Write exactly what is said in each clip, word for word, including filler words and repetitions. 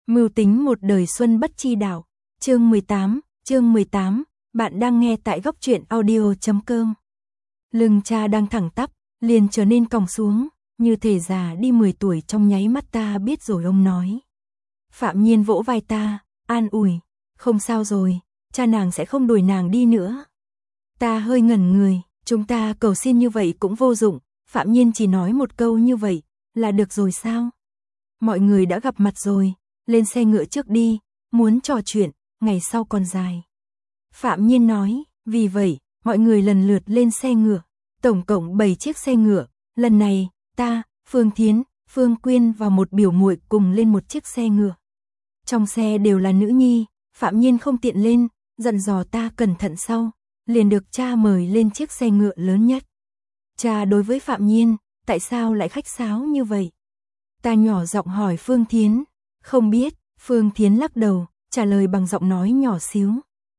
Mưu tính một đời xuân bất chi đạo. Chương mười tám, chương mười tám, bạn đang nghe tại góc truyện audio chấm com. Lưng cha đang thẳng tắp, liền trở nên còng xuống, như thể già đi mười tuổi trong nháy mắt. Ta biết rồi, ông nói. Phạm Nhiên vỗ vai ta, an ủi, không sao rồi, cha nàng sẽ không đuổi nàng đi nữa. Ta hơi ngẩn người, chúng ta cầu xin như vậy cũng vô dụng, Phạm Nhiên chỉ nói một câu như vậy, là được rồi sao? Mọi người đã gặp mặt rồi, lên xe ngựa trước đi, muốn trò chuyện, ngày sau còn dài. Phạm Nhiên nói, vì vậy, mọi người lần lượt lên xe ngựa, tổng cộng bảy chiếc xe ngựa, lần này, ta, Phương Thiến, Phương Quyên và một biểu muội cùng lên một chiếc xe ngựa. Trong xe đều là nữ nhi, Phạm Nhiên không tiện lên, dặn dò ta cẩn thận sau, liền được cha mời lên chiếc xe ngựa lớn nhất. Cha đối với Phạm Nhiên, tại sao lại khách sáo như vậy? Ta nhỏ giọng hỏi Phương Thiến, không biết, Phương Thiến lắc đầu, trả lời bằng giọng nói nhỏ xíu.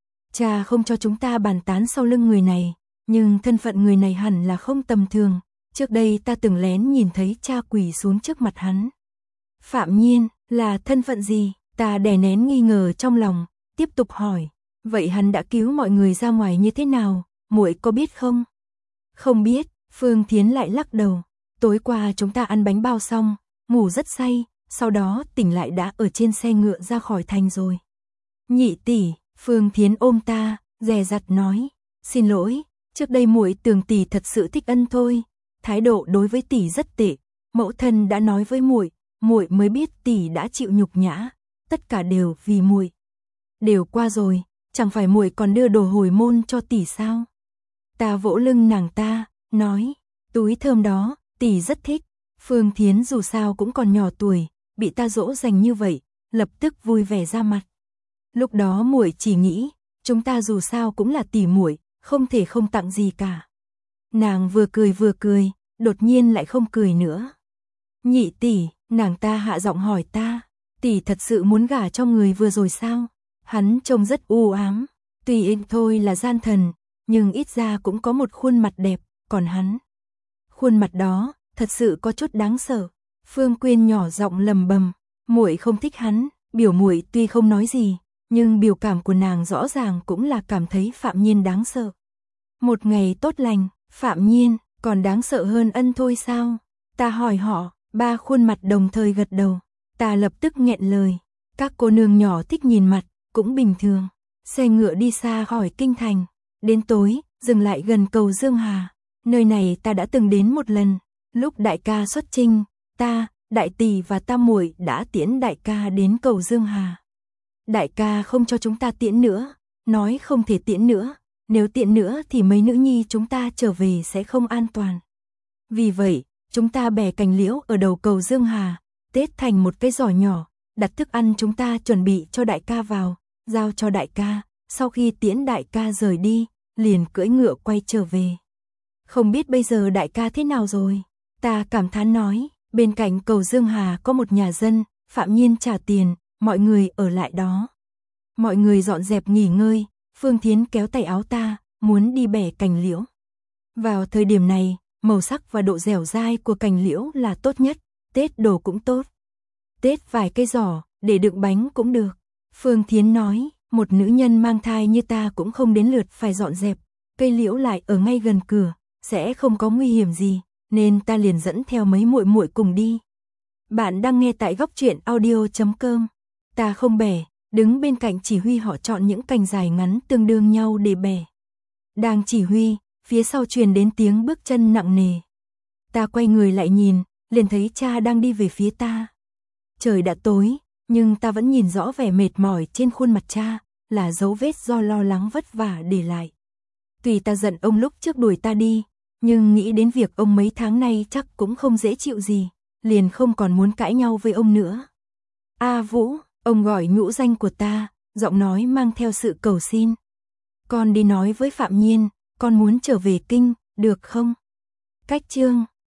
Cha không cho chúng ta bàn tán sau lưng người này, nhưng thân phận người này hẳn là không tầm thường, trước đây ta từng lén nhìn thấy cha quỳ xuống trước mặt hắn. Phạm Nhiên, là thân phận gì? Ta đè nén nghi ngờ trong lòng, tiếp tục hỏi, vậy hắn đã cứu mọi người ra ngoài như thế nào, muội có biết không? Không biết, Phương Thiến lại lắc đầu, tối qua chúng ta ăn bánh bao xong, ngủ rất say, sau đó tỉnh lại đã ở trên xe ngựa ra khỏi thành rồi. Nhị tỷ, Phương Thiến ôm ta, dè dặt nói, xin lỗi, trước đây muội tưởng tỷ thật sự thích ân thôi, thái độ đối với tỷ rất tệ, mẫu thân đã nói với muội, muội mới biết tỷ đã chịu nhục nhã, tất cả đều vì muội. Đều qua rồi, chẳng phải muội còn đưa đồ hồi môn cho tỷ sao? Ta vỗ lưng nàng ta, nói, túi thơm đó, tỷ rất thích. Phương Thiến dù sao cũng còn nhỏ tuổi, bị ta dỗ dành như vậy, lập tức vui vẻ ra mặt. Lúc đó muội chỉ nghĩ, chúng ta dù sao cũng là tỷ muội, không thể không tặng gì cả. Nàng vừa cười vừa cười, đột nhiên lại không cười nữa. Nhị tỷ, nàng ta hạ giọng hỏi ta, tỷ thật sự muốn gả cho người vừa rồi sao? Hắn trông rất u ám, tuy ít thôi là gian thần, nhưng ít ra cũng có một khuôn mặt đẹp, còn hắn, khuôn mặt đó thật sự có chút đáng sợ. Phương Quyên nhỏ giọng lầm bầm, muội không thích hắn, biểu muội tuy không nói gì, nhưng biểu cảm của nàng rõ ràng cũng là cảm thấy Phạm Nhiên đáng sợ. Một ngày tốt lành, Phạm Nhiên còn đáng sợ hơn ân thôi sao? Ta hỏi họ, ba khuôn mặt đồng thời gật đầu. Ta lập tức nghẹn lời, các cô nương nhỏ thích nhìn mặt, cũng bình thường. Xe ngựa đi xa khỏi kinh thành, đến tối, dừng lại gần cầu Dương Hà. Nơi này ta đã từng đến một lần, lúc đại ca xuất chinh, ta, đại tỷ và tam muội đã tiễn đại ca đến cầu Dương Hà. Đại ca không cho chúng ta tiễn nữa, nói không thể tiễn nữa, nếu tiễn nữa thì mấy nữ nhi chúng ta trở về sẽ không an toàn. Vì vậy, chúng ta bẻ cành liễu ở đầu cầu Dương Hà, tết thành một cái giỏ nhỏ, đặt thức ăn chúng ta chuẩn bị cho đại ca vào, giao cho đại ca, sau khi tiễn đại ca rời đi, liền cưỡi ngựa quay trở về. Không biết bây giờ đại ca thế nào rồi? Ta cảm thán nói, bên cạnh cầu Dương Hà có một nhà dân, Phạm Nhiên trả tiền, mọi người ở lại đó. Mọi người dọn dẹp nghỉ ngơi, Phương Thiến kéo tay áo ta, muốn đi bẻ cành liễu. Vào thời điểm này, màu sắc và độ dẻo dai của cành liễu là tốt nhất, tết đồ cũng tốt. Tết vài cây giỏ, để đựng bánh cũng được. Phương Thiến nói, một nữ nhân mang thai như ta cũng không đến lượt phải dọn dẹp, cây liễu lại ở ngay gần cửa, sẽ không có nguy hiểm gì, nên ta liền dẫn theo mấy muội muội cùng đi. Bạn đang nghe tại góc truyện audio chấm com. Ta không bẻ, đứng bên cạnh chỉ huy họ chọn những cành dài ngắn tương đương nhau để bẻ. Đang chỉ huy, phía sau truyền đến tiếng bước chân nặng nề. Ta quay người lại nhìn, liền thấy cha đang đi về phía ta. Trời đã tối, nhưng ta vẫn nhìn rõ vẻ mệt mỏi trên khuôn mặt cha, là dấu vết do lo lắng vất vả để lại. Tuy ta giận ông lúc trước đuổi ta đi, nhưng nghĩ đến việc ông mấy tháng nay chắc cũng không dễ chịu gì, liền không còn muốn cãi nhau với ông nữa. A Vũ, ông gọi nhũ danh của ta, giọng nói mang theo sự cầu xin. Con đi nói với Phạm Nhiên, con muốn trở về kinh, được không? Cách chương